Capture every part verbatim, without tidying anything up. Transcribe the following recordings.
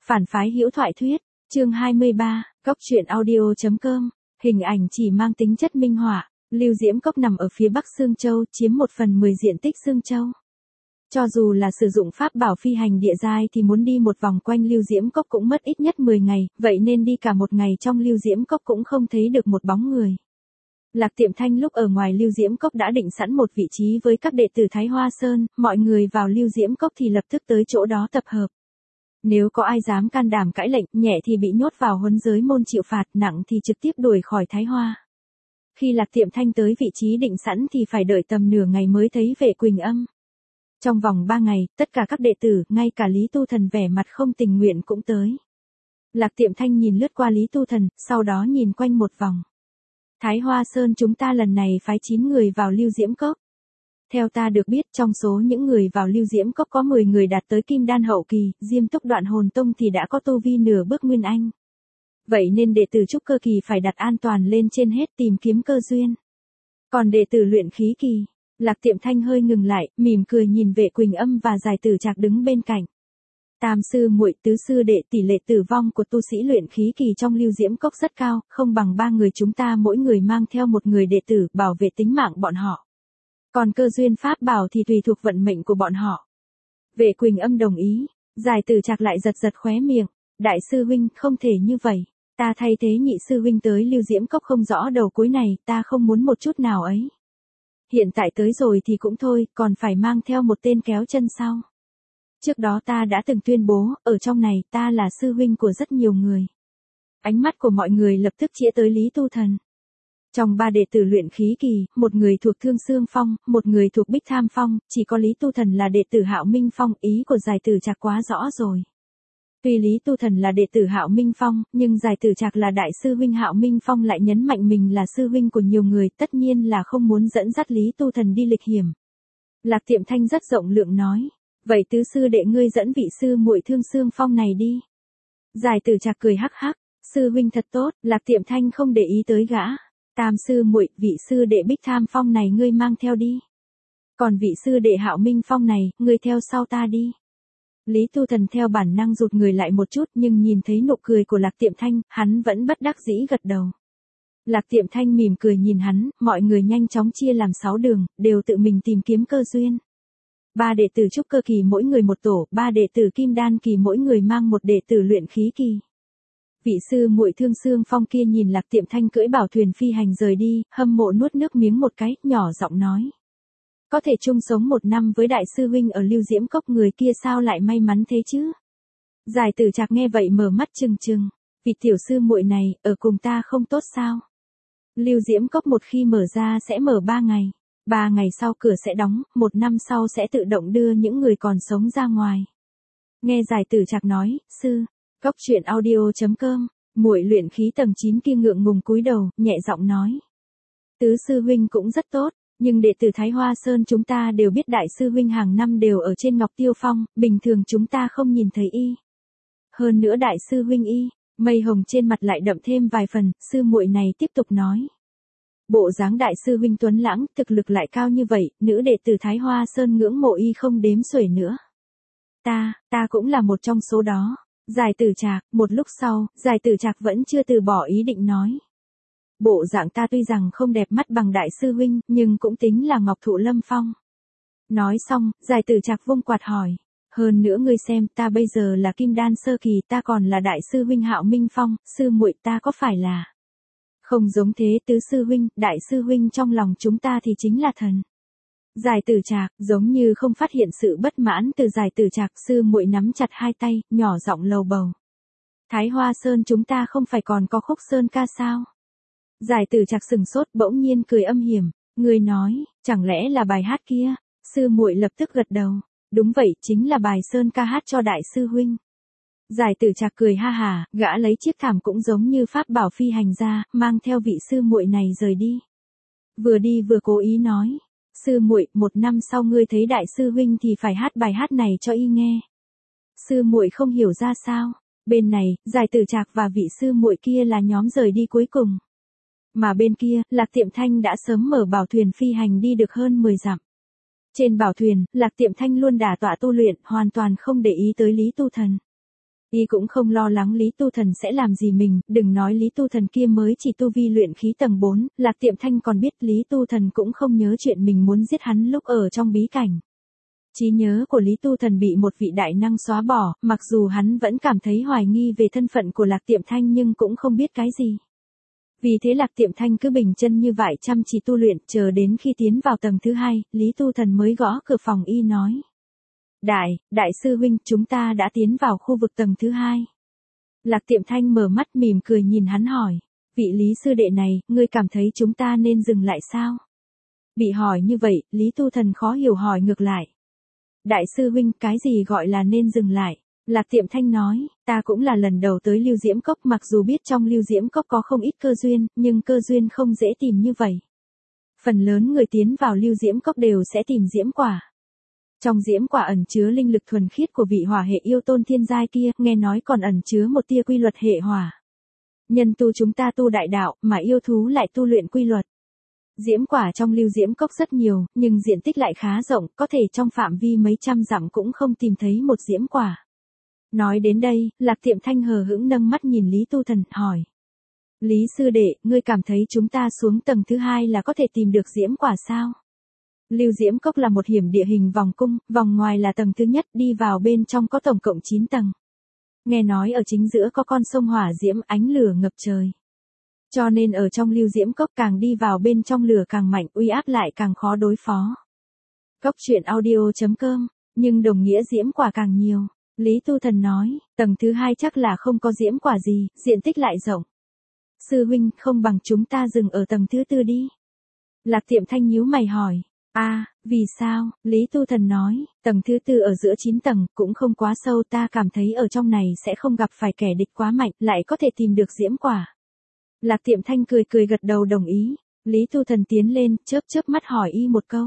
Phản phái hữu thoại thuyết, chương hai mươi ba, Cốc truyện audio chấm com, hình ảnh chỉ mang tính chất minh họa. Lưu Diễm Cốc nằm ở phía bắc Sương Châu, chiếm một phần mười diện tích Sương Châu. Cho dù là sử dụng pháp bảo phi hành địa giai thì muốn đi một vòng quanh Lưu Diễm Cốc cũng mất ít nhất mười ngày, vậy nên đi cả một ngày trong Lưu Diễm Cốc cũng không thấy được một bóng người. Lạc Tiệm Thanh lúc ở ngoài Lưu Diễm Cốc đã định sẵn một vị trí với các đệ tử Thái Hoa Sơn, mọi người vào Lưu Diễm Cốc thì lập tức tới chỗ đó tập hợp. Nếu có ai dám can đảm cãi lệnh, nhẹ thì bị nhốt vào huấn giới môn chịu phạt, nặng thì trực tiếp đuổi khỏi Thái Hoa. Khi Lạc Tiệm Thanh tới vị trí định sẵn thì phải đợi tầm nửa ngày mới thấy Vệ Quỳnh Âm. Trong vòng ba ngày, tất cả các đệ tử, ngay cả Lý Tu Thần vẻ mặt không tình nguyện cũng tới. Lạc Tiệm Thanh nhìn lướt qua Lý Tu Thần, sau đó nhìn quanh một vòng. Thái Hoa Sơn chúng ta lần này phái chín người vào Lưu Diễm Cốc. Theo ta được biết, trong số những người vào Lưu Diễm Cốc có mười người đạt tới Kim Đan hậu kỳ, Diêm Túc Đoạn Hồn Tông thì đã có tu vi nửa bước Nguyên Anh. Vậy nên đệ tử trúc cơ kỳ phải đặt an toàn lên trên hết, tìm kiếm cơ duyên. Còn đệ tử luyện khí kỳ, Lạc Tiệm Thanh hơi ngừng lại, mỉm cười nhìn Vệ Quỳnh Âm và Giải Tử Trạc đứng bên cạnh. Tam sư muội, tứ sư đệ, tỷ lệ tử vong của tu sĩ luyện khí kỳ trong Lưu Diễm Cốc rất cao, không bằng ba người chúng ta mỗi người mang theo một người đệ tử bảo vệ tính mạng bọn họ. Còn cơ duyên pháp bảo thì tùy thuộc vận mệnh của bọn họ. Vệ Quỳnh Âm đồng ý, Giải Tử Trạc lại giật giật khóe miệng. Đại sư huynh, không thể như vậy. Ta thay thế nhị sư huynh tới Lưu Diễm Cốc không rõ đầu cuối này, ta không muốn một chút nào ấy. Hiện tại tới rồi thì cũng thôi, còn phải mang theo một tên kéo chân sau. Trước đó ta đã từng tuyên bố, ở trong này ta là sư huynh của rất nhiều người. Ánh mắt của mọi người lập tức chĩa tới Lý Tu Thần. Trong ba đệ tử luyện khí kỳ, một người thuộc Thương Xương Phong, một người thuộc Bích Tham Phong, chỉ có Lý Tu Thần là đệ tử Hạo Minh Phong, ý của Giải Tử Trạc quá rõ rồi. Tuy Lý Tu Thần là đệ tử Hạo Minh Phong, nhưng Giải Tử Trạc là đại sư huynh Hạo Minh Phong lại nhấn mạnh mình là sư huynh của nhiều người, tất nhiên là không muốn dẫn dắt Lý Tu Thần đi lịch hiểm. Lạc Tiệm Thanh rất rộng lượng nói, vậy tứ sư đệ ngươi dẫn vị sư muội Thương Xương Phong này đi. Giải Tử Trạc cười hắc hắc, sư huynh thật tốt, Lạc Tiệm Thanh không để ý tới gã. Tam sư muội, vị sư đệ Bích Tham Phong này ngươi mang theo đi. Còn vị sư đệ Hạo Minh Phong này, ngươi theo sau ta đi. Lý Tu Thần theo bản năng rụt người lại một chút, nhưng nhìn thấy nụ cười của Lạc Tiệm Thanh, hắn vẫn bất đắc dĩ gật đầu. Lạc Tiệm Thanh mỉm cười nhìn hắn, mọi người nhanh chóng chia làm sáu đường, đều tự mình tìm kiếm cơ duyên. Ba đệ tử trúc cơ kỳ mỗi người một tổ, ba đệ tử Kim Đan kỳ mỗi người mang một đệ tử luyện khí kỳ. Vị sư muội Thương Xương Phong kia nhìn Lạc Tiệm Thanh cưỡi bảo thuyền phi hành rời đi, hâm mộ nuốt nước miếng một cái, nhỏ giọng nói. Có thể chung sống một năm với đại sư huynh ở Lưu Diễm Cốc, người kia sao lại may mắn thế chứ? Giải Tử Trạc nghe vậy mở mắt trừng trừng, vị tiểu sư muội này, ở cùng ta không tốt sao? Lưu Diễm Cốc một khi mở ra sẽ mở ba ngày, ba ngày sau cửa sẽ đóng, một năm sau sẽ tự động đưa những người còn sống ra ngoài. Nghe Giải Tử Trạc nói, sư, Cốc truyện audio chấm com, muội luyện khí tầng chín kia ngượng ngùng cúi đầu, nhẹ giọng nói. Tứ sư huynh cũng rất tốt. Nhưng đệ tử Thái Hoa Sơn chúng ta đều biết đại sư huynh hàng năm đều ở trên Ngọc Tiêu Phong, bình thường chúng ta không nhìn thấy y. Hơn nữa đại sư huynh y, mây hồng trên mặt lại đậm thêm vài phần, sư muội này tiếp tục nói. Bộ dáng đại sư huynh tuấn lãng, thực lực lại cao như vậy, nữ đệ tử Thái Hoa Sơn ngưỡng mộ y không đếm xuể nữa. Ta, ta cũng là một trong số đó. Giải Tử Trạc, một lúc sau, Giải Tử Trạc vẫn chưa từ bỏ ý định nói. Bộ dạng ta tuy rằng không đẹp mắt bằng đại sư huynh, nhưng cũng tính là Ngọc Thụ Lâm Phong. Nói xong, Giải Tử Trạc vung quạt hỏi. Hơn nữa ngươi xem, ta bây giờ là Kim Đan sơ kỳ, ta còn là đại sư huynh Hạo Minh Phong, sư muội ta có phải là... Không giống thế tứ sư huynh, đại sư huynh trong lòng chúng ta thì chính là thần. Giải Tử Trạc, giống như không phát hiện sự bất mãn từ Giải Tử Trạc, sư muội nắm chặt hai tay, nhỏ giọng lầu bầu. Thái Hoa Sơn chúng ta không phải còn có Khúc Sơn ca sao? Giải Tử Trạc sừng sốt, bỗng nhiên cười âm hiểm, người nói, chẳng lẽ là bài hát kia? Sư muội lập tức gật đầu, đúng vậy, chính là bài Sơn ca hát cho đại sư huynh. Giải Tử Trạc cười ha hà, gã lấy chiếc thảm cũng giống như pháp bảo phi hành ra, mang theo vị sư muội này rời đi. Vừa đi vừa cố ý nói, sư muội, một năm sau ngươi thấy đại sư huynh thì phải hát bài hát này cho y nghe. Sư muội không hiểu ra sao? Bên này, Giải Tử Trạc và vị sư muội kia là nhóm rời đi cuối cùng. Mà bên kia, Lạc Tiệm Thanh đã sớm mở bảo thuyền phi hành đi được hơn mười dặm. Trên bảo thuyền, Lạc Tiệm Thanh luôn đả tọa tu luyện, hoàn toàn không để ý tới Lý Tu Thần. Y cũng không lo lắng Lý Tu Thần sẽ làm gì mình, đừng nói Lý Tu Thần kia mới chỉ tu vi luyện khí tầng bốn, Lạc Tiệm Thanh còn biết Lý Tu Thần cũng không nhớ chuyện mình muốn giết hắn lúc ở trong bí cảnh. Trí nhớ của Lý Tu Thần bị một vị đại năng xóa bỏ, mặc dù hắn vẫn cảm thấy hoài nghi về thân phận của Lạc Tiệm Thanh nhưng cũng không biết cái gì. Vì thế Lạc Tiệm Thanh cứ bình chân như vậy chăm chỉ tu luyện, chờ đến khi tiến vào tầng thứ hai, Lý Tu Thần mới gõ cửa phòng y nói. Đại, đại sư huynh, chúng ta đã tiến vào khu vực tầng thứ hai. Lạc Tiệm Thanh mở mắt mỉm cười nhìn hắn hỏi, vị Lý sư đệ này, ngươi cảm thấy chúng ta nên dừng lại sao? Bị hỏi như vậy, Lý Tu Thần khó hiểu hỏi ngược lại. Đại sư huynh, cái gì gọi là nên dừng lại? Lạc Tiệm Thanh nói, ta cũng là lần đầu tới Lưu Diễm Cốc, mặc dù biết trong Lưu Diễm Cốc có không ít cơ duyên, nhưng cơ duyên không dễ tìm như vậy. Phần lớn người tiến vào Lưu Diễm Cốc đều sẽ tìm diễm quả. Trong diễm quả ẩn chứa linh lực thuần khiết của vị hỏa hệ yêu tôn thiên giai kia, nghe nói còn ẩn chứa một tia quy luật hệ hỏa. Nhân tu chúng ta tu đại đạo, mà yêu thú lại tu luyện quy luật. Diễm quả trong Lưu Diễm Cốc rất nhiều, nhưng diện tích lại khá rộng, có thể trong phạm vi mấy trăm dặm cũng không tìm thấy một diễm quả. Nói đến đây, Lạc Tiệm Thanh hờ hững nâng mắt nhìn Lý Tu Thần, hỏi. Lý sư đệ, ngươi cảm thấy chúng ta xuống tầng thứ hai là có thể tìm được diễm quả sao? Lưu Diễm Cốc là một hiểm địa hình vòng cung, vòng ngoài là tầng thứ nhất, đi vào bên trong có tổng cộng chín tầng. Nghe nói ở chính giữa có con sông hỏa diễm, ánh lửa ngập trời. Cho nên ở trong Lưu Diễm Cốc càng đi vào bên trong lửa càng mạnh, uy áp lại càng khó đối phó. Cốc truyện audio chấm com, nhưng đồng nghĩa diễm quả càng nhiều. Lý Tu Thần nói, tầng thứ hai chắc là không có diễm quả gì, diện tích lại rộng. Sư huynh, không bằng chúng ta dừng ở tầng thứ tư đi. Lạc Tiệm Thanh nhíu mày hỏi. a à, vì sao? Lý Tu Thần nói, tầng thứ tư ở giữa chín tầng, cũng không quá sâu, ta cảm thấy ở trong này sẽ không gặp phải kẻ địch quá mạnh, lại có thể tìm được diễm quả. Lạc Tiệm Thanh cười cười gật đầu đồng ý. Lý Tu Thần tiến lên, chớp chớp mắt hỏi y một câu.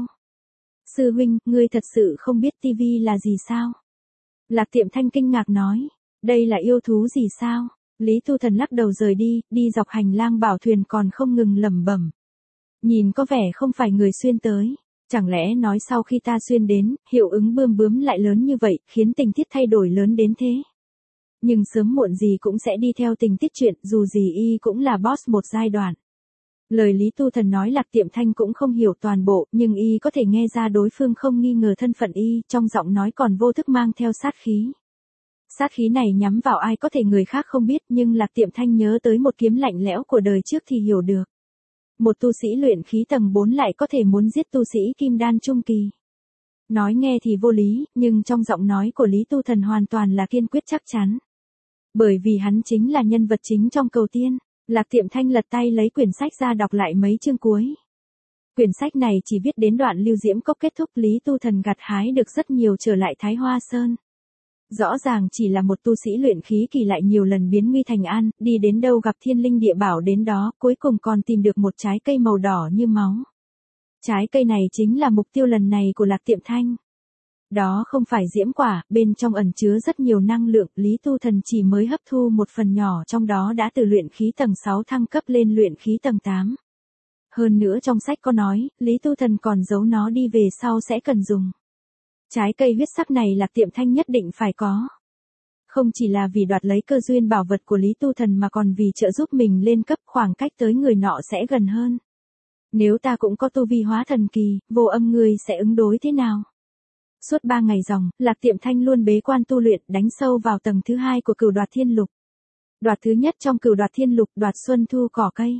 Sư huynh, ngươi thật sự không biết tivi là gì sao? Lạc Tiệm Thanh kinh ngạc nói, đây là yêu thú gì sao? Lý Tu Thần lắc đầu rời đi, đi dọc hành lang bảo thuyền còn không ngừng lẩm bẩm. Nhìn có vẻ không phải người xuyên tới. Chẳng lẽ nói sau khi ta xuyên đến, hiệu ứng bươm bướm lại lớn như vậy, khiến tình tiết thay đổi lớn đến thế? Nhưng sớm muộn gì cũng sẽ đi theo tình tiết chuyện, dù gì y cũng là boss một giai đoạn. Lời Lý Tu Thần nói Lạc Tiệm Thanh cũng không hiểu toàn bộ, nhưng y có thể nghe ra đối phương không nghi ngờ thân phận y, trong giọng nói còn vô thức mang theo sát khí. Sát khí này nhắm vào ai có thể người khác không biết, nhưng Lạc Tiệm Thanh nhớ tới một kiếm lạnh lẽo của đời trước thì hiểu được. Một tu sĩ luyện khí tầng bốn lại có thể muốn giết tu sĩ kim đan trung kỳ. Nói nghe thì vô lý, nhưng trong giọng nói của Lý Tu Thần hoàn toàn là kiên quyết chắc chắn. Bởi vì hắn chính là nhân vật chính trong Cầu Tiên. Lạc Tiệm Thanh lật tay lấy quyển sách ra đọc lại mấy chương cuối. Quyển sách này chỉ viết đến đoạn Lưu Diễm Cốc kết thúc, Lý Tu Thần gặt hái được rất nhiều trở lại Thái Hoa Sơn. Rõ ràng chỉ là một tu sĩ luyện khí kỳ lại nhiều lần biến nguy thành an, đi đến đâu gặp thiên linh địa bảo đến đó, cuối cùng còn tìm được một trái cây màu đỏ như máu. Trái cây này chính là mục tiêu lần này của Lạc Tiệm Thanh. Đó không phải diễm quả, bên trong ẩn chứa rất nhiều năng lượng, Lý Tu Thần chỉ mới hấp thu một phần nhỏ trong đó đã từ luyện khí tầng sáu thăng cấp lên luyện khí tầng tám. Hơn nữa trong sách có nói, Lý Tu Thần còn giấu nó đi về sau sẽ cần dùng. Trái cây huyết sắc này Lạc Tiệm Thanh nhất định phải có. Không chỉ là vì đoạt lấy cơ duyên bảo vật của Lý Tu Thần mà còn vì trợ giúp mình lên cấp, khoảng cách tới người nọ sẽ gần hơn. Nếu ta cũng có tu vi hóa thần kỳ, Vô Âm ngươi sẽ ứng đối thế nào? Suốt ba ngày ròng, Lạc Tiệm Thanh luôn bế quan tu luyện, đánh sâu vào tầng thứ hai của Cửu Đoạt Thiên Lục. Đoạt thứ nhất trong Cửu Đoạt Thiên Lục, đoạt xuân thu cỏ cây.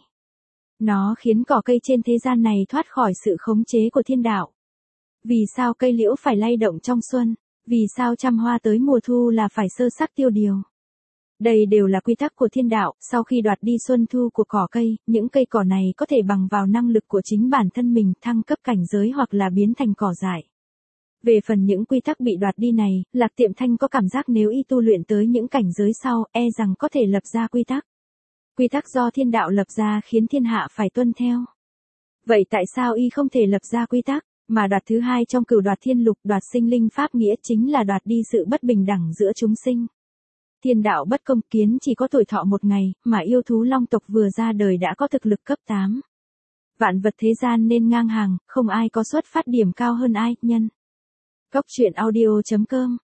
Nó khiến cỏ cây trên thế gian này thoát khỏi sự khống chế của thiên đạo. Vì sao cây liễu phải lay động trong xuân? Vì sao trăm hoa tới mùa thu là phải sơ sắc tiêu điều? Đây đều là quy tắc của thiên đạo, sau khi đoạt đi xuân thu của cỏ cây, những cây cỏ này có thể bằng vào năng lực của chính bản thân mình thăng cấp cảnh giới hoặc là biến thành cỏ dại. Về phần những quy tắc bị đoạt đi này, Lạc Tiệm Thanh có cảm giác nếu y tu luyện tới những cảnh giới sau, e rằng có thể lập ra quy tắc. Quy tắc do thiên đạo lập ra khiến thiên hạ phải tuân theo. Vậy tại sao y không thể lập ra quy tắc? Mà đoạt thứ hai trong Cửu Đoạt Thiên Lục, đoạt sinh linh pháp nghĩa chính là đoạt đi sự bất bình đẳng giữa chúng sinh. Thiên đạo bất công, kiến chỉ có tuổi thọ một ngày, mà yêu thú long tộc vừa ra đời đã có thực lực cấp tám. Vạn vật thế gian nên ngang hàng, không ai có xuất phát điểm cao hơn ai, nhân. Cốc truyện audio chấm com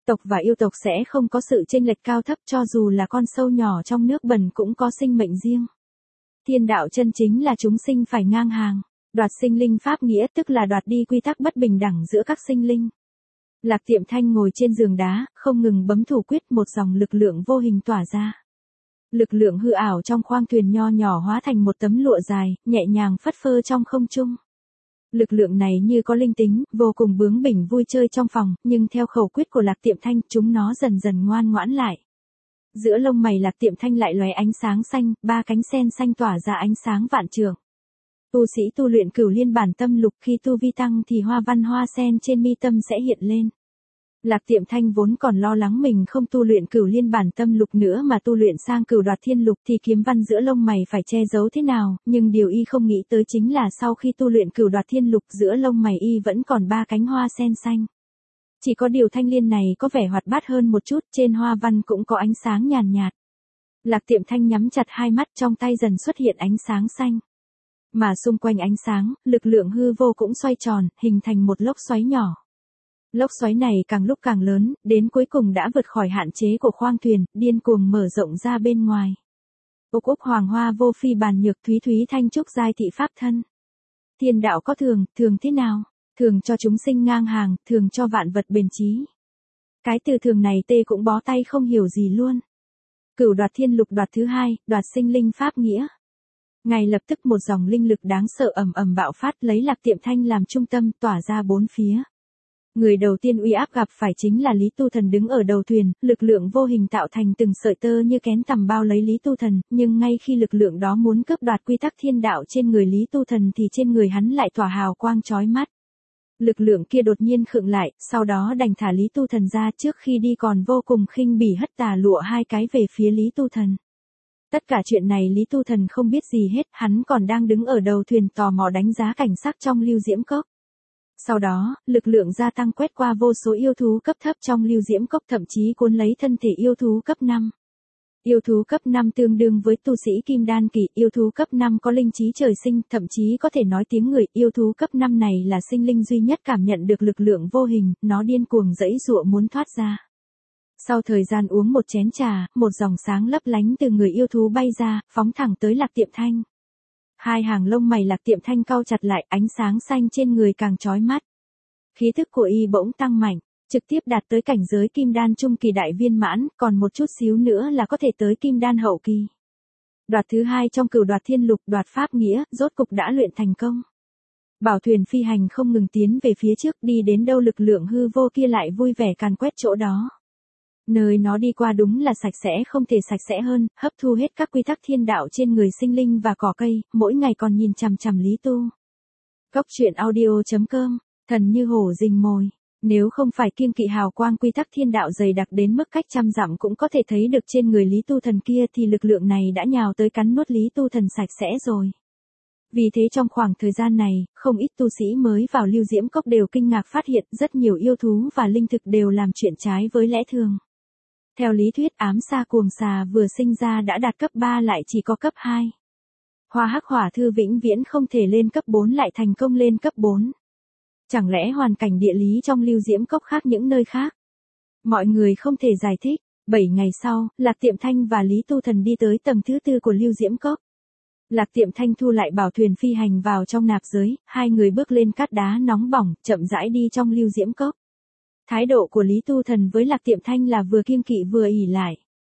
Tộc và yêu tộc sẽ không có sự chênh lệch cao thấp, cho dù là con sâu nhỏ trong nước bẩn cũng có sinh mệnh riêng. Thiên đạo chân chính là chúng sinh phải ngang hàng, đoạt sinh linh pháp nghĩa, tức là đoạt đi quy tắc bất bình đẳng giữa các sinh linh. Lạc Tiệm Thanh ngồi trên giường đá, không ngừng bấm thủ quyết, một dòng lực lượng vô hình tỏa ra. Lực lượng hư ảo trong khoang thuyền nho nhỏ hóa thành một tấm lụa dài, nhẹ nhàng phất phơ trong không trung. Lực lượng này như có linh tính, vô cùng bướng bỉnh vui chơi trong phòng, nhưng theo khẩu quyết của Lạc Tiệm Thanh, chúng nó dần dần ngoan ngoãn lại. Giữa lông mày Lạc Tiệm Thanh lại lóe ánh sáng xanh, ba cánh sen xanh tỏa ra ánh sáng vạn trượng. Tu sĩ tu luyện Cửu Liên Bản Tâm Lục, khi tu vi tăng thì hoa văn hoa sen trên mi tâm sẽ hiện lên. Lạc Tiệm Thanh vốn còn lo lắng mình không tu luyện Cửu Liên Bản Tâm Lục nữa mà tu luyện sang Cửu Đoạt Thiên Lục thì kiếm văn giữa lông mày phải che giấu thế nào, nhưng điều y không nghĩ tới chính là sau khi tu luyện Cửu Đoạt Thiên Lục, giữa lông mày y vẫn còn ba cánh hoa sen xanh. Chỉ có điều thanh liên này có vẻ hoạt bát hơn một chút, trên hoa văn cũng có ánh sáng nhàn nhạt, nhạt. Lạc Tiệm Thanh nhắm chặt hai mắt, trong tay dần xuất hiện ánh sáng xanh. Mà xung quanh ánh sáng, lực lượng hư vô cũng xoay tròn, hình thành một lốc xoáy nhỏ. Lốc xoáy này càng lúc càng lớn, đến cuối cùng đã vượt khỏi hạn chế của khoang thuyền, điên cuồng mở rộng ra bên ngoài. Úc úc hoàng hoa vô phi bàn nhược, thúy thúy thanh trúc giai thị pháp thân. Thiên đạo có thường, thường thế nào? Thường cho chúng sinh ngang hàng, thường cho vạn vật bền chí. Cái từ thường này tê cũng bó tay không hiểu gì luôn. Cửu Đoạt Thiên Lục đoạt thứ hai, đoạt sinh linh pháp nghĩa. Ngay lập tức một dòng linh lực đáng sợ ầm ầm bạo phát, lấy Lạc Tiệm Thanh làm trung tâm, tỏa ra bốn phía. Người đầu tiên uy áp gặp phải chính là Lý Tu Thần đứng ở đầu thuyền, lực lượng vô hình tạo thành từng sợi tơ như kén tằm bao lấy Lý Tu Thần, nhưng ngay khi lực lượng đó muốn cướp đoạt quy tắc thiên đạo trên người Lý Tu Thần thì trên người hắn lại tỏa hào quang chói mắt. Lực lượng kia đột nhiên khựng lại, sau đó đành thả Lý Tu Thần ra, trước khi đi còn vô cùng khinh bỉ hất tà lụa hai cái về phía Lý Tu Thần. Tất cả chuyện này Lý Tu Thần không biết gì hết, hắn còn đang đứng ở đầu thuyền tò mò đánh giá cảnh sắc trong Lưu Diễm Cốc. Sau đó, lực lượng gia tăng quét qua vô số yêu thú cấp thấp trong Lưu Diễm Cốc, thậm chí cuốn lấy thân thể yêu thú cấp năm. Yêu thú cấp năm tương đương với tu sĩ Kim Đan kỳ, yêu thú cấp năm có linh trí trời sinh, thậm chí có thể nói tiếng người, yêu thú cấp năm này là sinh linh duy nhất cảm nhận được lực lượng vô hình, nó điên cuồng giãy giụa muốn thoát ra. Sau thời gian uống một chén trà, một dòng sáng lấp lánh từ người yêu thú bay ra, phóng thẳng tới Lạc Tiệm Thanh. Hai hàng lông mày Lạc Tiệm Thanh cau chặt lại, ánh sáng xanh trên người càng chói mắt. Khí thức của y bỗng tăng mạnh, trực tiếp đạt tới cảnh giới Kim Đan trung kỳ đại viên mãn, còn một chút xíu nữa là có thể tới Kim Đan hậu kỳ. Đoạt thứ hai trong Cửu Đoạt Thiên Lục, đoạt pháp nghĩa, rốt cục đã luyện thành công. Bảo thuyền phi hành không ngừng tiến về phía trước, đi đến đâu lực lượng hư vô kia lại vui vẻ càn quét chỗ đó. Nơi nó đi qua đúng là sạch sẽ không thể sạch sẽ hơn, hấp thu hết các quy tắc thiên đạo trên người sinh linh và cỏ cây, mỗi ngày còn nhìn chằm chằm Lý Tu. Cốc truyện audio chấm com, thần như hổ rình mồi. Nếu không phải kiêng kỵ hào quang quy tắc thiên đạo dày đặc đến mức cách trăm dặm cũng có thể thấy được trên người Lý Tu Thần kia thì lực lượng này đã nhào tới cắn nuốt Lý Tu Thần sạch sẽ rồi. Vì thế trong khoảng thời gian này, không ít tu sĩ mới vào Lưu Diễm Cốc đều kinh ngạc phát hiện rất nhiều yêu thú và linh thực đều làm chuyện trái với lẽ thường. Theo lý thuyết ám sa cuồng xà vừa sinh ra đã đạt cấp ba lại chỉ có cấp hai. Hoa hắc hỏa thư vĩnh viễn không thể lên cấp bốn lại thành công lên cấp bốn. Chẳng lẽ hoàn cảnh địa lý trong Lưu Diễm Cốc khác những nơi khác? Mọi người không thể giải thích. Bảy ngày sau, Lạc Tiệm Thanh và Lý Tu Thần đi tới tầng thứ tư của Lưu Diễm Cốc. Lạc Tiệm Thanh thu lại bảo thuyền phi hành vào trong nạp giới, hai người bước lên cát đá nóng bỏng, chậm rãi đi trong Lưu Diễm Cốc. Thái độ của Lý Tu Thần với Lạc Tiệm Thanh là vừa kiêng kỵ vừa ỷ lại.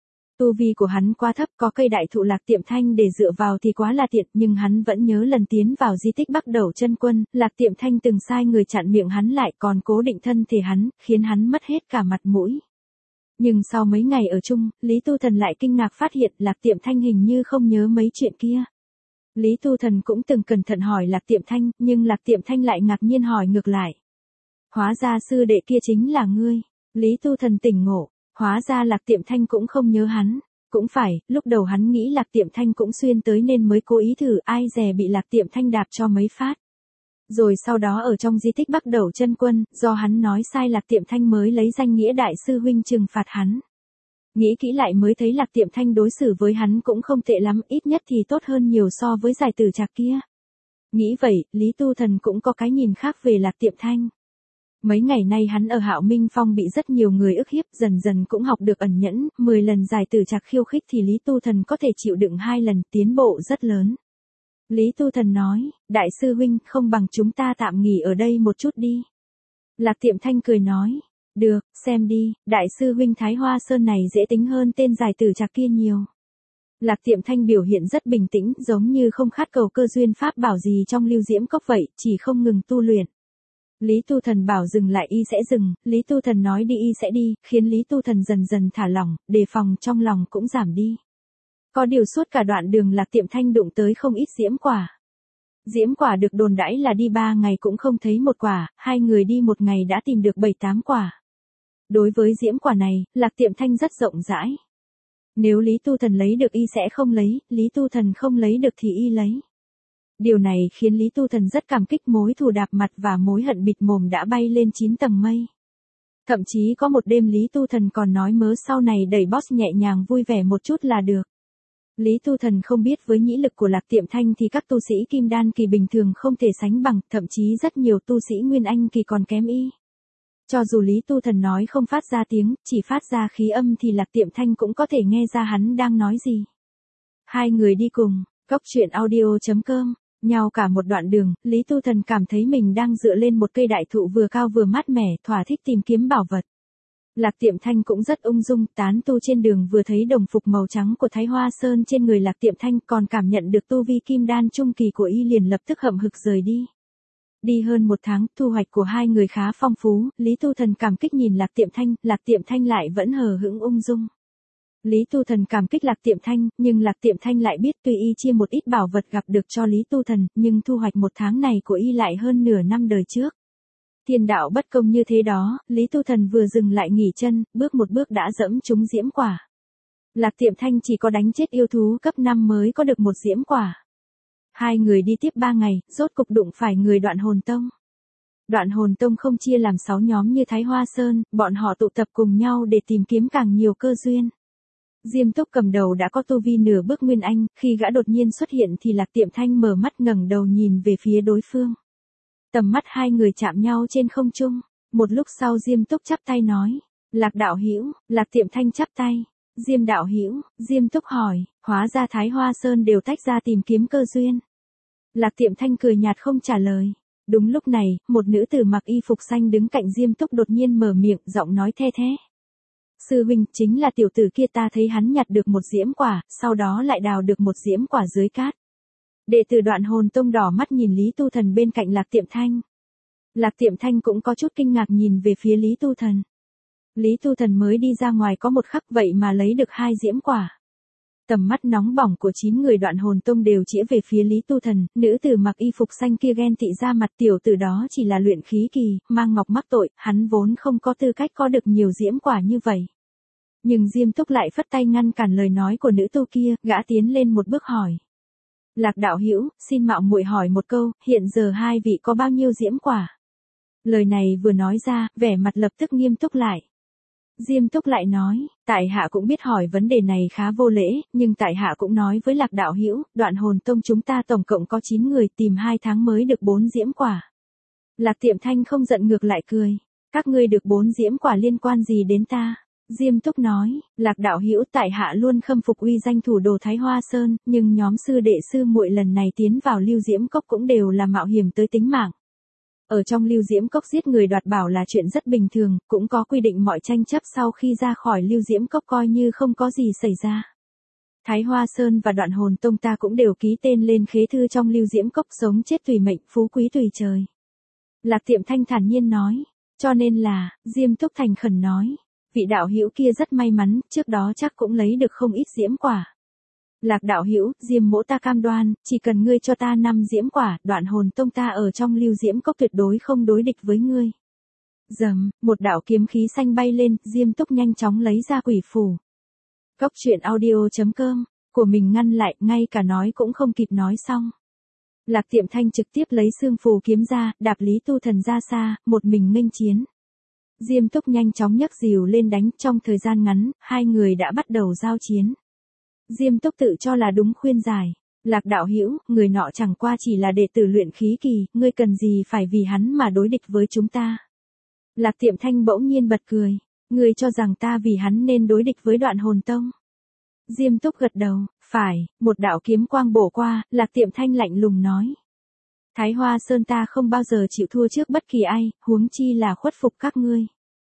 Tu vi của hắn quá thấp, có cây đại thụ Lạc Tiệm Thanh để dựa vào thì quá là tiện, nhưng hắn vẫn nhớ lần tiến vào di tích Bắc Đẩu Chân Quân, Lạc Tiệm Thanh từng sai người chặn miệng hắn lại còn cố định thân thể hắn, khiến hắn mất hết cả mặt mũi. Nhưng sau mấy ngày ở chung, Lý Tu Thần lại kinh ngạc phát hiện Lạc Tiệm Thanh hình như không nhớ mấy chuyện kia. Lý Tu Thần cũng từng cẩn thận hỏi Lạc Tiệm Thanh, nhưng Lạc Tiệm Thanh lại ngạc nhiên hỏi ngược lại. Hóa ra sư đệ kia chính là ngươi. Lý Tu Thần tỉnh ngộ, hóa ra Lạc Tiệm Thanh cũng không nhớ hắn. Cũng phải, lúc đầu hắn nghĩ Lạc Tiệm Thanh cũng xuyên tới nên mới cố ý thử, ai dè bị Lạc Tiệm Thanh đạp cho mấy phát. Rồi sau đó ở trong di tích Bắc Đẩu Chân Quân, do hắn nói sai Lạc Tiệm Thanh mới lấy danh nghĩa đại sư huynh trừng phạt hắn. Nghĩ kỹ lại mới thấy Lạc Tiệm Thanh đối xử với hắn cũng không tệ lắm, ít nhất thì tốt hơn nhiều so với giải tử trạc kia. Nghĩ vậy, Lý Tu Thần cũng có cái nhìn khác về Lạc Tiệm Thanh. Mấy ngày nay hắn ở Hạo Minh Phong bị rất nhiều người ức hiếp, dần dần cũng học được ẩn nhẫn, mười lần giải tử trạc khiêu khích thì Lý Tu Thần có thể chịu đựng hai lần, tiến bộ rất lớn. Lý Tu Thần nói, đại sư huynh, không bằng chúng ta tạm nghỉ ở đây một chút đi. Lạc Tiệm Thanh cười nói, được, xem đi, đại sư huynh Thái Hoa Sơn này dễ tính hơn tên giải tử trạc kia nhiều. Lạc Tiệm Thanh biểu hiện rất bình tĩnh, giống như không khát cầu cơ duyên pháp bảo gì trong Lưu Diễm Cốc vậy, chỉ không ngừng tu luyện. Lý Tu Thần bảo dừng lại y sẽ dừng, Lý Tu Thần nói đi y sẽ đi, khiến Lý Tu Thần dần dần thả lỏng, đề phòng trong lòng cũng giảm đi. Có điều suốt cả đoạn đường Lạc Tiệm Thanh đụng tới không ít diễm quả. Diễm quả được đồn đãi là đi ba ngày cũng không thấy một quả, hai người đi một ngày đã tìm được bảy tám quả. Đối với diễm quả này, Lạc Tiệm Thanh rất rộng rãi. Nếu Lý Tu Thần lấy được y sẽ không lấy, Lý Tu Thần không lấy được thì y lấy. Điều này khiến Lý Tu Thần rất cảm kích, mối thù đạp mặt và mối hận bịt mồm đã bay lên chín tầng mây. Thậm chí có một đêm Lý Tu Thần còn nói mớ sau này đẩy boss nhẹ nhàng vui vẻ một chút là được. Lý Tu Thần không biết với nhĩ lực của Lạc Tiệm Thanh thì các tu sĩ kim đan kỳ bình thường không thể sánh bằng, thậm chí rất nhiều tu sĩ nguyên anh kỳ còn kém y. Cho dù Lý Tu Thần nói không phát ra tiếng, chỉ phát ra khí âm thì Lạc Tiệm Thanh cũng có thể nghe ra hắn đang nói gì. Hai người đi cùng, Cốc Truyện Audio chấm com, nhau cả một đoạn đường, Lý Tu Thần cảm thấy mình đang dựa lên một cây đại thụ vừa cao vừa mát mẻ, thỏa thích tìm kiếm bảo vật. Lạc Tiệm Thanh cũng rất ung dung, tán tu trên đường vừa thấy đồng phục màu trắng của Thái Hoa Sơn trên người Lạc Tiệm Thanh, còn cảm nhận được tu vi kim đan trung kỳ của y liền lập tức hậm hực rời đi. Đi hơn một tháng, thu hoạch của hai người khá phong phú, Lý Tu Thần cảm kích nhìn Lạc Tiệm Thanh, Lạc Tiệm Thanh lại vẫn hờ hững ung dung. Lý Tu Thần cảm kích Lạc Tiệm Thanh, nhưng Lạc Tiệm Thanh lại biết tuy y chia một ít bảo vật gặp được cho Lý Tu Thần, nhưng thu hoạch một tháng này của y lại hơn nửa năm đời trước. Thiên đạo bất công như thế đó, Lý Tu Thần vừa dừng lại nghỉ chân, bước một bước đã dẫm trúng diễm quả. Lạc Tiệm Thanh chỉ có đánh chết yêu thú cấp năm mới có được một diễm quả. Hai người đi tiếp ba ngày, rốt cục đụng phải người Đoạn Hồn Tông. Đoạn Hồn Tông không chia làm sáu nhóm như Thái Hoa Sơn, bọn họ tụ tập cùng nhau để tìm kiếm càng nhiều cơ duyên. Diêm Túc cầm đầu đã có tu vi nửa bước nguyên anh, khi gã đột nhiên xuất hiện thì Lạc Tiệm Thanh mở mắt ngẩng đầu nhìn về phía đối phương. Tầm mắt hai người chạm nhau trên không trung, một lúc sau Diêm Túc chắp tay nói, Lạc đạo hữu, Lạc Tiệm Thanh chắp tay, Diêm đạo hữu, Diêm Túc hỏi, hóa ra Thái Hoa Sơn đều tách ra tìm kiếm cơ duyên. Lạc Tiệm Thanh cười nhạt không trả lời. Đúng lúc này, một nữ tử mặc y phục xanh đứng cạnh Diêm Túc đột nhiên mở miệng, giọng nói the thé. Sư huynh, chính là tiểu tử kia, ta thấy hắn nhặt được một diễm quả, sau đó lại đào được một diễm quả dưới cát. Đệ tử Đoạn Hồn Tông đỏ mắt nhìn Lý Tu Thần bên cạnh Lạc Tiệm Thanh. Lạc Tiệm Thanh cũng có chút kinh ngạc nhìn về phía Lý Tu Thần. Lý Tu Thần mới đi ra ngoài có một khắc vậy mà lấy được hai diễm quả. Tầm mắt nóng bỏng của chín người Đoạn Hồn Tông đều chĩa về phía Lý Tu Thần, nữ tử mặc y phục xanh kia ghen tị ra mặt, tiểu tử đó chỉ là luyện khí kỳ, mang ngọc mắc tội, hắn vốn không có tư cách có được nhiều diễm quả như vậy. Nhưng Diêm Túc lại phất tay ngăn cản lời nói của nữ tu kia, gã tiến lên một bước hỏi. Lạc đạo hữu, xin mạo muội hỏi một câu, hiện giờ hai vị có bao nhiêu diễm quả? Lời này vừa nói ra, vẻ mặt lập tức nghiêm túc lại. Diêm Túc lại nói, tại hạ cũng biết hỏi vấn đề này khá vô lễ, nhưng tại hạ cũng nói với Lạc đạo hữu, Đoạn Hồn Tông chúng ta tổng cộng có chín người, tìm hai tháng mới được bốn diễm quả. Lạc Tiệm Thanh không giận ngược lại cười, các ngươi được bốn diễm quả liên quan gì đến ta? Diêm Túc nói, Lạc đạo hữu, tại hạ luôn khâm phục uy danh thủ đồ Thái Hoa Sơn, nhưng nhóm sư đệ sư muội lần này tiến vào Lưu Diễm Cốc cũng đều là mạo hiểm tới tính mạng. Ở trong Lưu Diễm Cốc giết người đoạt bảo là chuyện rất bình thường, cũng có quy định mọi tranh chấp sau khi ra khỏi Lưu Diễm Cốc coi như không có gì xảy ra. Thái Hoa Sơn và Đoạn Hồn Tông ta cũng đều ký tên lên khế thư trong Lưu Diễm Cốc, sống chết tùy mệnh, phú quý tùy trời. Lạc Tiệm Thanh thản nhiên nói, cho nên là, Diêm Túc thành khẩn nói, vị đạo hữu kia rất may mắn, trước đó chắc cũng lấy được không ít diễm quả. Lạc đạo hữu, Diêm mỗ ta cam đoan, chỉ cần ngươi cho ta năm diễm quả, Đoạn Hồn Tông ta ở trong Lưu Diễm Cốc tuyệt đối không đối địch với ngươi. Rầm, một đạo kiếm khí xanh bay lên, Diêm Túc nhanh chóng lấy ra quỷ phù. Cốc Truyện Audio chấm com, của mình ngăn lại, ngay cả nói cũng không kịp nói xong. Lạc Tiệm Thanh trực tiếp lấy xương phù kiếm ra, đạp Lý Tu Thần ra xa, một mình nghênh chiến. Diêm Túc nhanh chóng nhấc dìu lên đánh, trong thời gian ngắn, hai người đã bắt đầu giao chiến. Diêm Túc tự cho là đúng khuyên giải, Lạc đạo hữu, người nọ chẳng qua chỉ là đệ tử luyện khí kỳ, ngươi cần gì phải vì hắn mà đối địch với chúng ta. Lạc Tiệm Thanh bỗng nhiên bật cười. Ngươi cho rằng ta vì hắn nên đối địch với Đoạn Hồn Tông? Diêm Túc gật đầu, phải, một đạo kiếm quang bổ qua, Lạc Tiệm Thanh lạnh lùng nói. Thái Hoa Sơn ta không bao giờ chịu thua trước bất kỳ ai, huống chi là khuất phục các ngươi.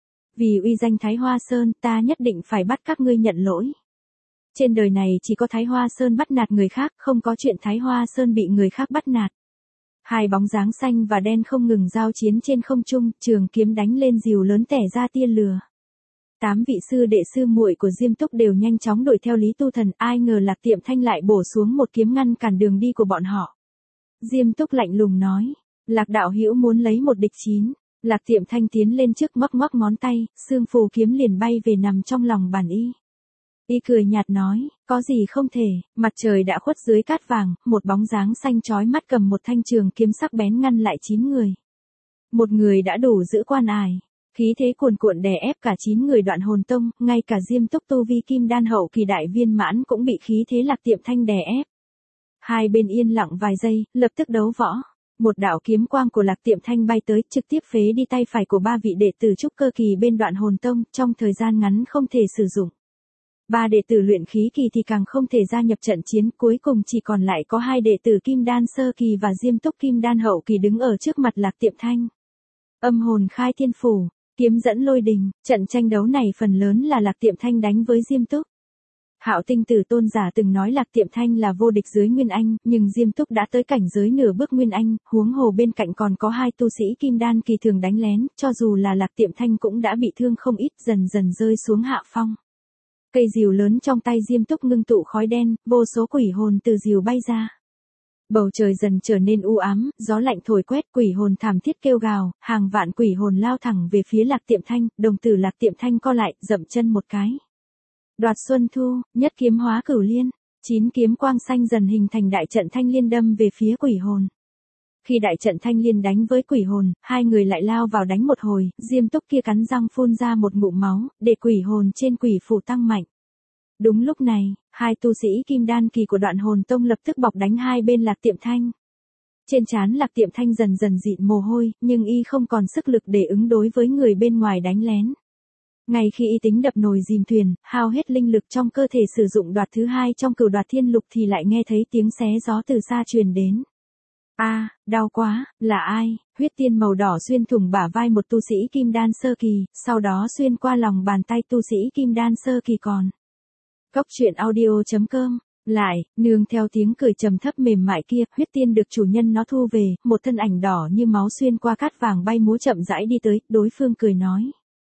Vì uy danh Thái Hoa Sơn ta nhất định phải bắt các ngươi nhận lỗi. Trên đời này chỉ có Thái Hoa Sơn bắt nạt người khác, không có chuyện Thái Hoa Sơn bị người khác bắt nạt. Hai bóng dáng xanh và đen không ngừng giao chiến trên không trung, trường kiếm đánh lên rìu lớn tẻ ra tia lửa. Tám vị sư đệ sư muội của Diêm Túc đều nhanh chóng đuổi theo Lý Tu Thần, ai ngờ Lạc Tiệm Thanh lại bổ xuống một kiếm ngăn cản đường đi của bọn họ. Diêm Túc lạnh lùng nói, Lạc đạo hữu muốn lấy một địch chín. Lạc Tiệm Thanh tiến lên trước ngoắc ngoắc ngón tay, xương phù kiếm liền bay về nằm trong lòng bàn y. Y cười nhạt nói, có gì không thể, mặt trời đã khuất dưới cát vàng, một bóng dáng xanh chói mắt cầm một thanh trường kiếm sắc bén ngăn lại chín người. Một người đã đủ giữ quan ải, khí thế cuồn cuộn đè ép cả chín người Đoạn Hồn Tông, ngay cả Diêm Túc tu vi kim đan hậu kỳ đại viên mãn cũng bị khí thế Lạc Tiệm Thanh đè ép. Hai bên yên lặng vài giây, lập tức đấu võ. Một đạo kiếm quang của Lạc Tiệm Thanh bay tới, trực tiếp phế đi tay phải của ba vị đệ tử trúc cơ kỳ bên Đoạn Hồn Tông, trong thời gian ngắn không thể sử dụng. Ba đệ tử luyện khí kỳ thì càng không thể gia nhập trận chiến, cuối cùng chỉ còn lại có hai đệ tử kim đan sơ kỳ và Diêm Túc kim đan hậu kỳ đứng ở trước mặt Lạc Tiệm Thanh. Âm hồn khai thiên phủ, kiếm dẫn lôi đình, trận tranh đấu này phần lớn là Lạc Tiệm Thanh đánh với Diêm Túc. Hạo Tinh Tử Tôn giả từng nói Lạc Tiệm Thanh là vô địch dưới Nguyên Anh, nhưng Diêm Túc đã tới cảnh giới nửa bước Nguyên Anh, huống hồ bên cạnh còn có hai tu sĩ kim đan kỳ thường đánh lén, cho dù là Lạc Tiệm Thanh cũng đã bị thương không ít, dần dần rơi xuống hạ phong. Cây rìu lớn trong tay Diêm Túc ngưng tụ khói đen, vô số quỷ hồn từ rìu bay ra. Bầu trời dần trở nên u ám, gió lạnh thổi quét, quỷ hồn thảm thiết kêu gào, hàng vạn quỷ hồn lao thẳng về phía Lạc Tiệm Thanh, đồng tử Lạc Tiệm Thanh co lại, dậm chân một cái. Đoạt Xuân Thu, nhất kiếm hóa cửu liên, chín kiếm quang xanh dần hình thành đại trận thanh liên đâm về phía quỷ hồn. Khi đại trận thanh liên đánh với quỷ hồn, hai người lại lao vào đánh một hồi, Diêm Túc kia cắn răng phun ra một ngụm máu, để quỷ hồn trên quỷ phủ tăng mạnh. Đúng lúc này, hai tu sĩ kim đan kỳ của Đoạn Hồn Tông lập tức bọc đánh hai bên Lạc Tiệm Thanh. Trên trán Lạc Tiệm Thanh dần dần dịn mồ hôi, nhưng y không còn sức lực để ứng đối với người bên ngoài đánh lén. Ngay khi y tính đập nồi dìm thuyền, hao hết linh lực trong cơ thể sử dụng đoạt thứ hai trong cửu đoạt thiên lục thì lại nghe thấy tiếng xé gió từ xa truyền đến. A, à, đau quá, là ai? Huyết tiên màu đỏ xuyên thủng bả vai một tu sĩ kim đan sơ kỳ, sau đó xuyên qua lòng bàn tay tu sĩ kim đan sơ kỳ còn. Cốc truyện audio chấm com. Lại, nương theo tiếng cười trầm thấp mềm mại kia, huyết tiên được chủ nhân nó thu về, một thân ảnh đỏ như máu xuyên qua cát vàng bay múa chậm rãi đi tới, đối phương cười nói.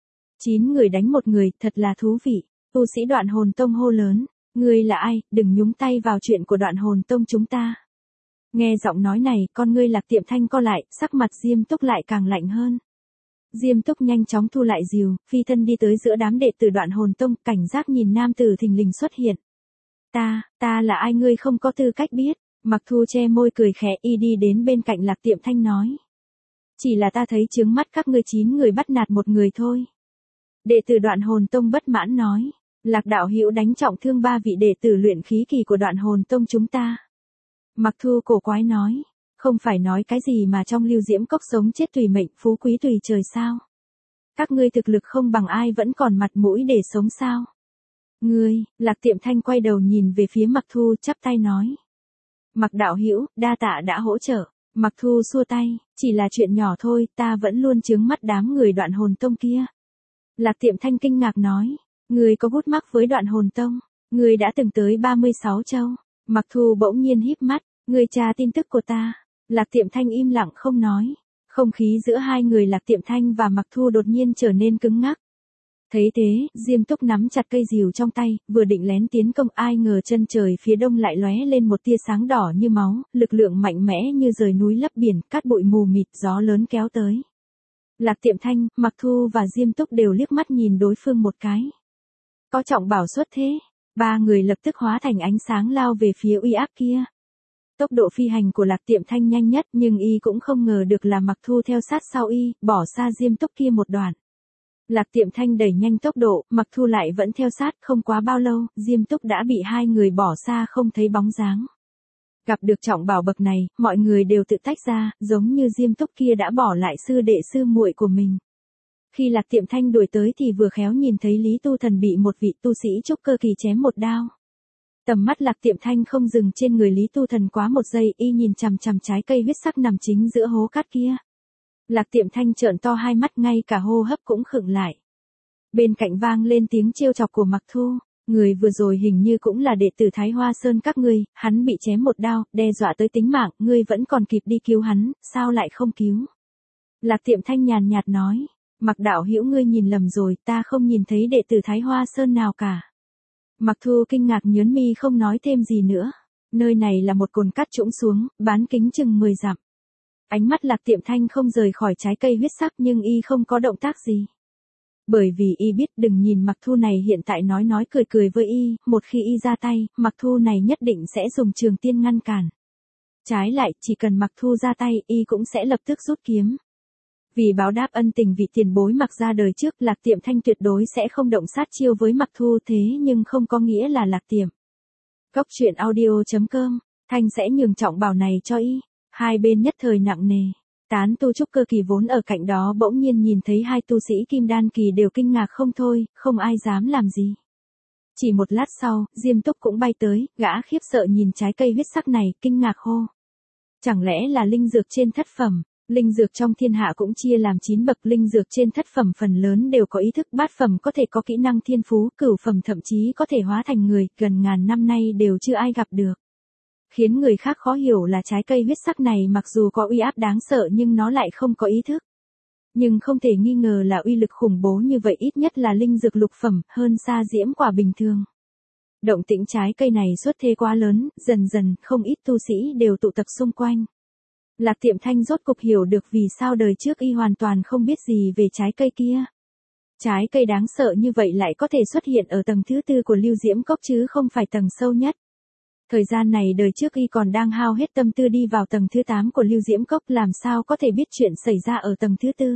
Chín người đánh một người, thật là thú vị. Tu sĩ Đoạn Hồn Tông hô lớn, ngươi là ai, đừng nhúng tay vào chuyện của Đoạn Hồn Tông chúng ta. Nghe giọng nói này, con ngươi Lạc Tiệm Thanh co lại, sắc mặt Diêm Túc lại càng lạnh hơn. Diêm Túc nhanh chóng thu lại rìu, phi thân đi tới giữa đám đệ tử Đoạn Hồn Tông, cảnh giác nhìn nam tử thình lình xuất hiện. Ta, ta là ai ngươi không có tư cách biết. Mặc Thu che môi cười khẽ y đi đến bên cạnh Lạc Tiệm Thanh nói. Chỉ là ta thấy chướng mắt các ngươi chín người bắt nạt một người thôi. Đệ tử Đoạn Hồn Tông bất mãn nói. Lạc đạo hữu đánh trọng thương ba vị đệ tử luyện khí kỳ của Đoạn Hồn Tông chúng ta. Mặc Thu cổ quái nói. Không phải nói cái gì mà trong Lưu Diễm Cốc sống chết tùy mệnh, phú quý tùy trời sao? Các ngươi thực lực không bằng ai vẫn còn mặt mũi để sống sao? Ngươi, Lạc Tiệm Thanh quay đầu nhìn về phía Mặc Thu chắp tay nói. Mặc đạo hữu, đa tạ đã hỗ trợ. Mặc Thu xua tay, chỉ là chuyện nhỏ thôi, ta vẫn luôn chướng mắt đám người Đoạn Hồn Tông kia. Lạc Tiệm Thanh kinh ngạc nói. Ngươi có gút mắc với Đoạn Hồn Tông? Ngươi đã từng tới ba mươi sáu châu. Mặc Thu bỗng nhiên híp mắt. Ngươi tra tin tức của ta. Lạc Tiệm Thanh im lặng không nói. Không khí giữa hai người Lạc Tiệm Thanh và Mặc Thu đột nhiên trở nên cứng ngắc. Thấy thế, Diêm Túc nắm chặt cây rìu trong tay, vừa định lén tiến công, ai ngờ chân trời phía đông lại lóe lên một tia sáng đỏ như máu, lực lượng mạnh mẽ như rời núi lấp biển, cát bụi mù mịt, gió lớn kéo tới. Lạc Tiệm Thanh, Mặc Thu và Diêm Túc đều liếc mắt nhìn đối phương một cái. Có trọng bảo xuất thế, ba người lập tức hóa thành ánh sáng lao về phía uy áp kia. Tốc độ phi hành của Lạc Tiệm Thanh nhanh nhất, nhưng y cũng không ngờ được là Mặc Thu theo sát sau y, bỏ xa Diêm Túc kia một đoạn. Lạc Tiệm Thanh đẩy nhanh tốc độ, Mặc Thu lại vẫn theo sát, không quá bao lâu, Diêm Túc đã bị hai người bỏ xa không thấy bóng dáng. Gặp được trọng bảo bậc này, mọi người đều tự tách ra, giống như Diêm Túc kia đã bỏ lại sư đệ sư muội của mình. Khi Lạc Tiệm Thanh đuổi tới thì vừa khéo nhìn thấy Lý Tu Thần bị một vị tu sĩ trúc cơ kỳ chém một đao. Tầm mắt Lạc Tiệm Thanh không dừng trên người Lý Tu Thần quá một giây, y nhìn chằm chằm trái cây huyết sắc nằm chính giữa hố cát kia. Lạc Tiệm Thanh trợn to hai mắt, ngay cả hô hấp cũng khựng lại. Bên cạnh vang lên tiếng trêu chọc của Mặc Thu, người vừa rồi hình như cũng là đệ tử Thái Hoa Sơn các ngươi, hắn bị chém một đao, đe dọa tới tính mạng, ngươi vẫn còn kịp đi cứu hắn, sao lại không cứu? Lạc Tiệm Thanh nhàn nhạt nói, Mặc đạo hữu ngươi nhìn lầm rồi, ta không nhìn thấy đệ tử Thái Hoa Sơn nào cả. Mặc Thu kinh ngạc nhớn mi không nói thêm gì nữa. Nơi này là một cồn cát trũng xuống, bán kính chừng mười dặm. Ánh mắt Lạc Tiệm Thanh không rời khỏi trái cây huyết sắc nhưng y không có động tác gì. Bởi vì y biết đừng nhìn Mặc Thu này hiện tại nói nói cười cười với y, một khi y ra tay, Mặc Thu này nhất định sẽ dùng trường tiên ngăn cản. Trái lại, chỉ cần Mặc Thu ra tay, y cũng sẽ lập tức rút kiếm. Vì báo đáp ân tình vị tiền bối Mặc ra đời trước, Lạc Tiệm Thanh tuyệt đối sẽ không động sát chiêu với Mặc Thu, thế nhưng không có nghĩa là Lạc Tiệm. Cốc truyện audio chấm com, Thanh sẽ nhường trọng bảo này cho y. Hai bên nhất thời nặng nề. Tán tu trúc cơ kỳ vốn ở cạnh đó bỗng nhiên nhìn thấy hai tu sĩ kim đan kỳ đều kinh ngạc không thôi, không ai dám làm gì. Chỉ một lát sau, Diêm Túc cũng bay tới, gã khiếp sợ nhìn trái cây huyết sắc này, kinh ngạc hô. Chẳng lẽ là linh dược trên thất phẩm? Linh dược trong thiên hạ cũng chia làm chín bậc, linh dược trên thất phẩm phần lớn đều có ý thức, bát phẩm có thể có kỹ năng thiên phú, cửu phẩm thậm chí có thể hóa thành người, gần ngàn năm nay đều chưa ai gặp được. Khiến người khác khó hiểu là trái cây huyết sắc này mặc dù có uy áp đáng sợ nhưng nó lại không có ý thức. Nhưng không thể nghi ngờ là uy lực khủng bố như vậy, ít nhất là linh dược lục phẩm, hơn xa diễm quả bình thường. Động tĩnh trái cây này xuất thế quá lớn, dần dần không ít tu sĩ đều tụ tập xung quanh. Lạc Tiệm Thanh rốt cục hiểu được vì sao đời trước y hoàn toàn không biết gì về trái cây kia. Trái cây đáng sợ như vậy lại có thể xuất hiện ở tầng thứ tư của Lưu Diễm Cốc chứ không phải tầng sâu nhất. Thời gian này đời trước y còn đang hao hết tâm tư đi vào tầng thứ tám của Lưu Diễm Cốc, làm sao có thể biết chuyện xảy ra ở tầng thứ tư.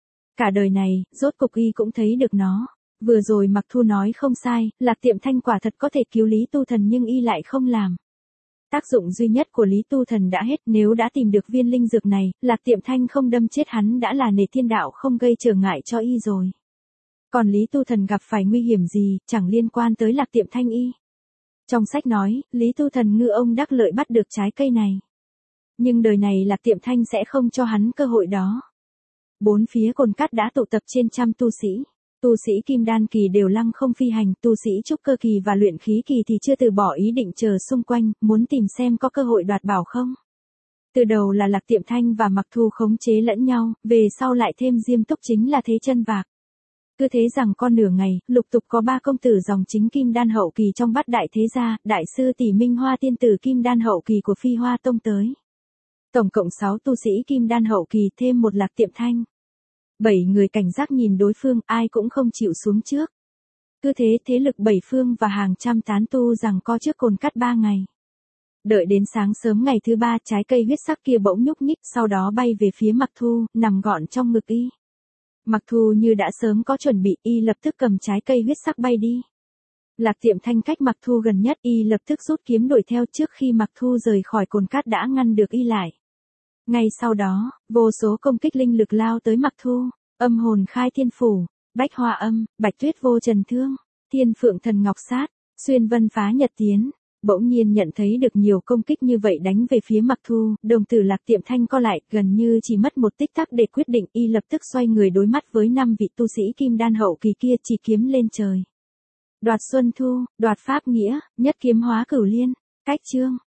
Cả đời này, rốt cục y cũng thấy được nó. Vừa rồi Mặc Thu nói không sai, Lạc Tiệm Thanh quả thật có thể cứu Lý Tu Thần nhưng y lại không làm. Tác dụng duy nhất của Lý Tu Thần đã hết, nếu đã tìm được viên linh dược này, Lạc Tiệm Thanh không đâm chết hắn đã là nể thiên đạo không gây trở ngại cho y rồi. Còn Lý Tu Thần gặp phải nguy hiểm gì, chẳng liên quan tới Lạc Tiệm Thanh y. Trong sách nói, Lý Tu Thần ngư ông đắc lợi bắt được trái cây này. Nhưng đời này Lạc Tiệm Thanh sẽ không cho hắn cơ hội đó. Bốn phía cồn cát đã tụ tập trên trăm tu sĩ. Tu sĩ kim đan kỳ đều lăng không phi hành, tu sĩ trúc cơ kỳ và luyện khí kỳ thì chưa từ bỏ ý định chờ xung quanh, muốn tìm xem có cơ hội đoạt bảo không. Từ đầu là Lạc Tiệm Thanh và Mặc Thu khống chế lẫn nhau, về sau lại thêm Diêm Túc chính là thế chân vạc. Cứ thế rằng con nửa ngày, lục tục có ba công tử dòng chính kim đan hậu kỳ trong bát đại thế gia, đại sư tỷ Minh Hoa tiên tử kim đan hậu kỳ của Phi Hoa Tông tới. Tổng cộng sáu tu sĩ kim đan hậu kỳ thêm một Lạc Tiệm Thanh. Bảy người cảnh giác nhìn đối phương, ai cũng không chịu xuống trước. Cứ thế thế lực bảy phương và hàng trăm tán tu rằng co trước cồn cát ba ngày. Đợi đến sáng sớm ngày thứ ba, trái cây huyết sắc kia bỗng nhúc nhích, sau đó bay về phía Mặc Thu, nằm gọn trong ngực y. Mặc Thu như đã sớm có chuẩn bị, y lập tức cầm trái cây huyết sắc bay đi. Lạc Tiệm Thanh cách Mặc Thu gần nhất, y lập tức rút kiếm đuổi theo, trước khi Mặc Thu rời khỏi cồn cát đã ngăn được y lại. Ngay sau đó, vô số công kích linh lực lao tới Mặc Thu, âm hồn khai thiên phủ, bách hoa âm, bạch tuyết vô trần thương, thiên phượng thần ngọc sát, xuyên vân phá nhật tiến. Bỗng nhiên nhận thấy được nhiều công kích như vậy đánh về phía Mặc Thu, đồng tử Lạc Tiệm Thanh co lại, gần như chỉ mất một tích tắc để quyết định, y lập tức xoay người đối mắt với năm vị tu sĩ kim đan hậu kỳ kia, chỉ kiếm lên trời. Đoạt xuân thu, đoạt pháp nghĩa, nhất kiếm hóa cửu liên, cách chương.